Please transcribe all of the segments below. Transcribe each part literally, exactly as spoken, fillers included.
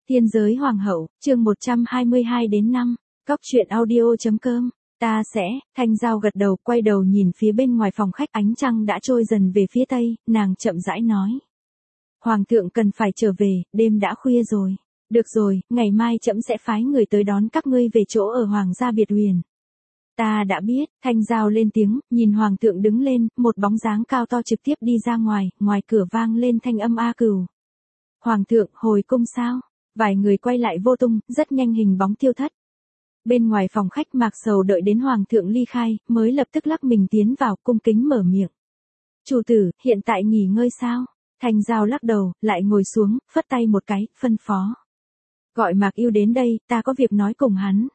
Tiên giới hoàng hậu, chương một trăm hai mươi hai đến năm, Cóc truyện audio.com, ta sẽ, Thanh Giao gật đầu, quay đầu nhìn phía bên ngoài phòng khách, ánh trăng đã trôi dần về phía tây, nàng chậm rãi nói. Hoàng thượng cần phải trở về, đêm đã khuya rồi. Được rồi, ngày mai trẫm sẽ phái người tới đón các ngươi về chỗ ở Hoàng gia biệt huyền. Ta đã biết, Thanh Giao lên tiếng, nhìn Hoàng thượng đứng lên, một bóng dáng cao to trực tiếp đi ra ngoài, ngoài cửa vang lên thanh âm A Cửu. Hoàng thượng, hồi cung sao? Vài người quay lại vô tung, rất nhanh hình bóng tiêu thất. Bên ngoài phòng khách Mạc Sầu đợi đến Hoàng thượng ly khai, mới lập tức lắc mình tiến vào, cung kính mở miệng. Chủ tử, hiện tại nghỉ ngơi sao? Thanh Giao lắc đầu, lại ngồi xuống, phất tay một cái, phân phó. Gọi Mạc Yêu đến đây, ta có việc nói cùng hắn.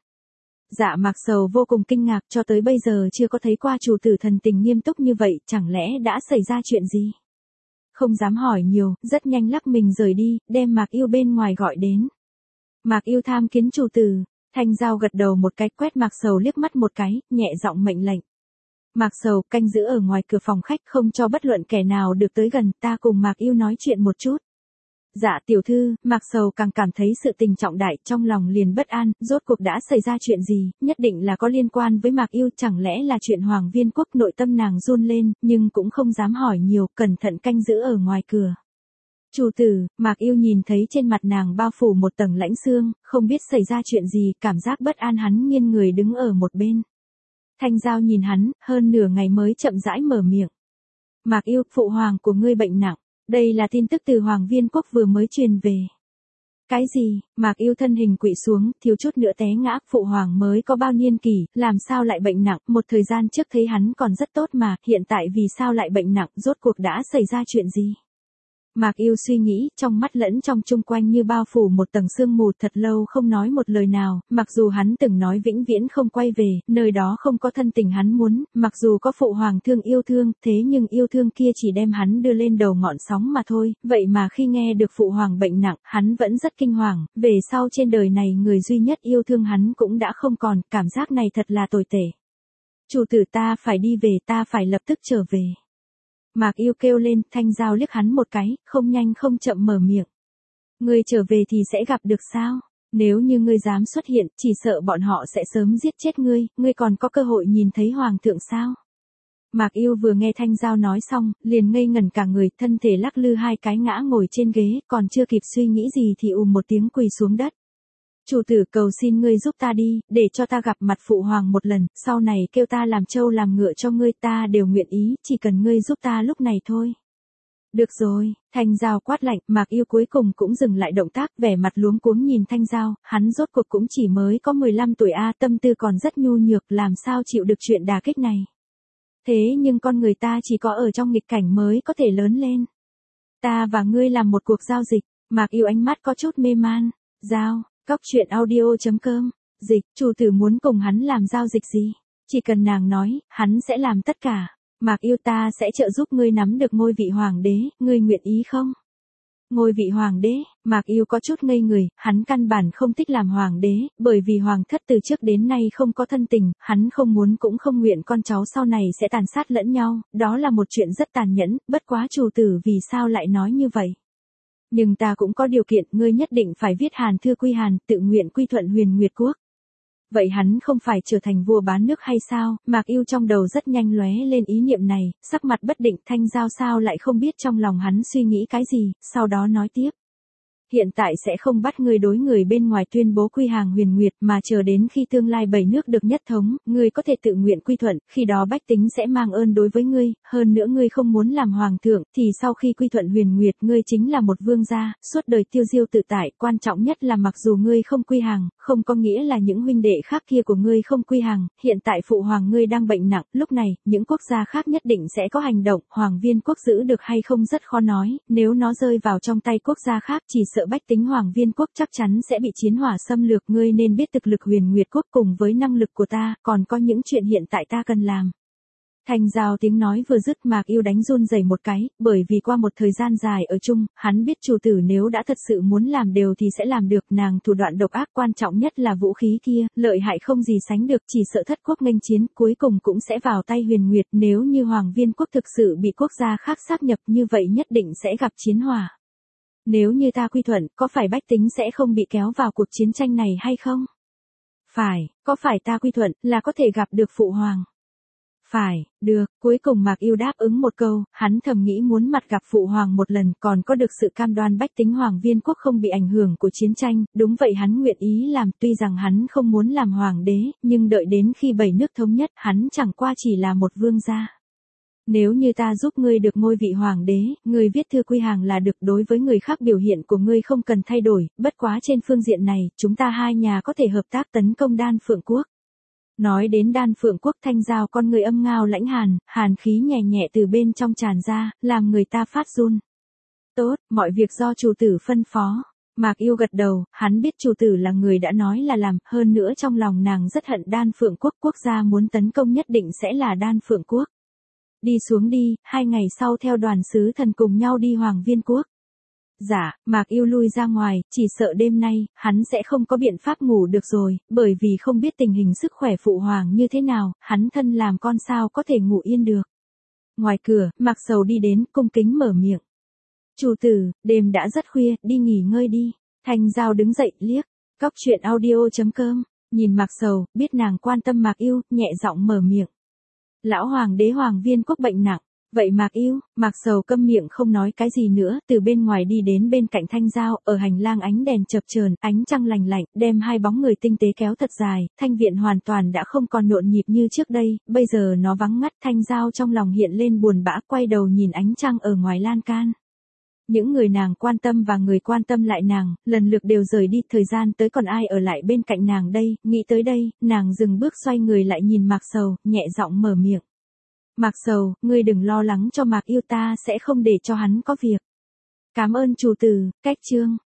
Dạ Mạc Sầu vô cùng kinh ngạc, cho tới bây giờ chưa có thấy qua chủ tử thần tình nghiêm túc như vậy, chẳng lẽ đã xảy ra chuyện gì? Không dám hỏi nhiều, rất nhanh lắc mình rời đi, đem Mạc Yêu bên ngoài gọi đến. Mạc Yêu tham kiến chủ tử. Thanh Giao gật đầu một cái, quét Mạc Sầu liếc mắt một cái, nhẹ giọng mệnh lệnh. Mạc Sầu, canh giữ ở ngoài cửa phòng khách, không cho bất luận kẻ nào được tới gần, ta cùng Mạc Yêu nói chuyện một chút. Dạ tiểu thư. Mạc Sầu càng cảm thấy sự tình trọng đại, trong lòng liền bất an, rốt cuộc đã xảy ra chuyện gì, nhất định là có liên quan với Mạc Yêu, chẳng lẽ là chuyện Hoàng Viên Quốc. Nội tâm nàng run lên, nhưng cũng không dám hỏi nhiều, cẩn thận canh giữ ở ngoài cửa. Chủ tử. Mạc Yêu nhìn thấy trên mặt nàng bao phủ một tầng lãnh xương, không biết xảy ra chuyện gì, cảm giác bất an, hắn nghiêng người đứng ở một bên. Thanh Giao nhìn hắn, hơn nửa ngày mới chậm rãi mở miệng. Mạc Yêu, phụ hoàng của ngươi bệnh nặng, đây là tin tức từ Hoàng Viên Quốc vừa mới truyền về. Cái gì? Mạc Yêu thân hình quỵ xuống, thiếu chút nữa té ngã, phụ hoàng mới có bao niên kỷ, làm sao lại bệnh nặng, một thời gian trước thấy hắn còn rất tốt mà, hiện tại vì sao lại bệnh nặng, rốt cuộc đã xảy ra chuyện gì? Mạc Yêu suy nghĩ, trong mắt lẫn trong chung quanh như bao phủ một tầng sương mù, thật lâu không nói một lời nào, mặc dù hắn từng nói vĩnh viễn không quay về, nơi đó không có thân tình hắn muốn, mặc dù có phụ hoàng thương yêu thương, thế nhưng yêu thương kia chỉ đem hắn đưa lên đầu ngọn sóng mà thôi, vậy mà khi nghe được phụ hoàng bệnh nặng, hắn vẫn rất kinh hoàng, về sau trên đời này người duy nhất yêu thương hắn cũng đã không còn, cảm giác này thật là tồi tệ. Chủ tử, ta phải đi về, ta phải lập tức trở về. Mạc Yêu kêu lên, Thanh Giao liếc hắn một cái, không nhanh không chậm mở miệng. Ngươi trở về thì sẽ gặp được sao? Nếu như ngươi dám xuất hiện, chỉ sợ bọn họ sẽ sớm giết chết ngươi, ngươi còn có cơ hội nhìn thấy hoàng thượng sao? Mạc Yêu vừa nghe Thanh Giao nói xong, liền ngây ngẩn cả người, thân thể lắc lư hai cái ngã ngồi trên ghế, còn chưa kịp suy nghĩ gì thì ùm một tiếng quỳ xuống đất. Chủ tử, cầu xin ngươi giúp ta đi, để cho ta gặp mặt phụ hoàng một lần, sau này kêu ta làm trâu làm ngựa cho ngươi, ta đều nguyện ý, chỉ cần ngươi giúp ta lúc này thôi. Được rồi. Thanh Giao quát lạnh, Mạc Yêu cuối cùng cũng dừng lại động tác, vẻ mặt luống cuống nhìn Thanh Giao, hắn rốt cuộc cũng chỉ mới có mười lăm tuổi a, tâm tư còn rất nhu nhược, làm sao chịu được chuyện đả kích này. Thế nhưng con người ta chỉ có ở trong nghịch cảnh mới có thể lớn lên. Ta và ngươi làm một cuộc giao dịch. Mạc Yêu ánh mắt có chút mê man. Giao. Cóc truyện audio.com, dịch, chủ tử muốn cùng hắn làm giao dịch gì? Chỉ cần nàng nói, hắn sẽ làm tất cả. Mạc Yêu, ta sẽ trợ giúp ngươi nắm được ngôi vị hoàng đế, ngươi nguyện ý không? Ngôi vị hoàng đế. Mạc Yêu có chút ngây người, hắn căn bản không thích làm hoàng đế, bởi vì hoàng thất từ trước đến nay không có thân tình, hắn không muốn cũng không nguyện con cháu sau này sẽ tàn sát lẫn nhau, đó là một chuyện rất tàn nhẫn, bất quá chủ tử vì sao lại nói như vậy? Nhưng ta cũng có điều kiện, ngươi nhất định phải viết hàn thư quy hàn, tự nguyện quy thuận Huyền Nguyệt Quốc. Vậy hắn không phải trở thành vua bán nước hay sao? Mạc Yêu trong đầu rất nhanh lóe lên ý niệm này, sắc mặt bất định, Thanh Giao sao lại không biết trong lòng hắn suy nghĩ cái gì, sau đó nói tiếp. Hiện tại sẽ không bắt ngươi đối người bên ngoài tuyên bố quy hàng Huyền Nguyệt, mà chờ đến khi tương lai bảy nước được nhất thống, ngươi có thể tự nguyện quy thuận, khi đó bách tính sẽ mang ơn đối với ngươi, hơn nữa ngươi không muốn làm hoàng thượng, thì sau khi quy thuận Huyền Nguyệt ngươi chính là một vương gia, suốt đời tiêu diêu tự tại, quan trọng nhất là mặc dù ngươi không quy hàng, không có nghĩa là những huynh đệ khác kia của ngươi không quy hàng, hiện tại phụ hoàng ngươi đang bệnh nặng, lúc này, những quốc gia khác nhất định sẽ có hành động, Hoàng Viên Quốc giữ được hay không rất khó nói, nếu nó rơi vào trong tay quốc gia khác chỉ sợ bách tính Hoàng Viên Quốc chắc chắn sẽ bị chiến hỏa xâm lược, ngươi nên biết thực lực Huyền Nguyệt Quốc cùng với năng lực của ta, còn có những chuyện hiện tại ta cần làm. Thanh Giao tiếng nói vừa dứt, Mạc Yêu đánh run rẩy một cái, bởi vì qua một thời gian dài ở chung, hắn biết chủ tử nếu đã thật sự muốn làm đều thì sẽ làm được, nàng thủ đoạn độc ác, quan trọng nhất là vũ khí kia, lợi hại không gì sánh được, chỉ sợ thất quốc nghênh chiến, cuối cùng cũng sẽ vào tay Huyền Nguyệt, nếu như Hoàng Viên Quốc thực sự bị quốc gia khác sáp nhập như vậy nhất định sẽ gặp chiến hỏa. Nếu như ta quy thuận, có phải bách tính sẽ không bị kéo vào cuộc chiến tranh này hay không? Phải, có phải ta quy thuận, là có thể gặp được phụ hoàng? Phải, được, cuối cùng Mạc Yêu đáp ứng một câu, hắn thầm nghĩ muốn mặt gặp phụ hoàng một lần, còn có được sự cam đoan bách tính Hoàng Viên quốc không bị ảnh hưởng của chiến tranh, đúng vậy hắn nguyện ý làm, tuy rằng hắn không muốn làm hoàng đế, nhưng đợi đến khi bảy nước thống nhất, hắn chẳng qua chỉ là một vương gia. Nếu như ta giúp ngươi được ngôi vị hoàng đế, ngươi viết thư quy hàng là được, đối với người khác biểu hiện của ngươi không cần thay đổi, bất quá trên phương diện này, chúng ta hai nhà có thể hợp tác tấn công Đan Phượng quốc. Nói đến Đan Phượng quốc, Thanh Giao con người âm ngao lãnh hàn, hàn khí nhẹ nhẹ từ bên trong tràn ra, làm người ta phát run. Tốt, mọi việc do chủ tử phân phó. Mạc Yêu gật đầu, hắn biết chủ tử là người đã nói là làm, hơn nữa trong lòng nàng rất hận Đan Phượng quốc, quốc gia muốn tấn công nhất định sẽ là Đan Phượng quốc. Đi xuống đi, hai ngày sau theo đoàn sứ thần cùng nhau đi Hoàng Viên quốc. Dạ, Mạc Yêu lui ra ngoài, chỉ sợ đêm nay, hắn sẽ không có biện pháp ngủ được rồi, bởi vì không biết tình hình sức khỏe phụ hoàng như thế nào, hắn thân làm con sao có thể ngủ yên được. Ngoài cửa, Mạc Sầu đi đến, cung kính mở miệng. Chủ tử, đêm đã rất khuya, đi nghỉ ngơi đi. Thanh Giao đứng dậy, liếc. Cóc truyện audio chấm com, nhìn Mạc Sầu, biết nàng quan tâm Mạc Yêu, nhẹ giọng mở miệng. Lão hoàng đế Hoàng Viên quốc bệnh nặng. Vậy Mạc Yêu, Mạc Sầu câm miệng không nói cái gì nữa, từ bên ngoài đi đến bên cạnh Thanh Giao, ở hành lang ánh đèn chập chờn, ánh trăng lành lạnh, đem hai bóng người tinh tế kéo thật dài, thanh viện hoàn toàn đã không còn nhộn nhịp như trước đây, bây giờ nó vắng ngắt. Thanh Giao trong lòng hiện lên buồn bã, quay đầu nhìn ánh trăng ở ngoài lan can. Những người nàng quan tâm và người quan tâm lại nàng, lần lượt đều rời đi, thời gian tới còn ai ở lại bên cạnh nàng đây, nghĩ tới đây, nàng dừng bước xoay người lại nhìn Mạc Sầu, nhẹ giọng mở miệng. Mạc Sầu, ngươi đừng lo lắng cho Mạc Yêu, ta sẽ không để cho hắn có việc. Cảm ơn chủ tử, cách chương.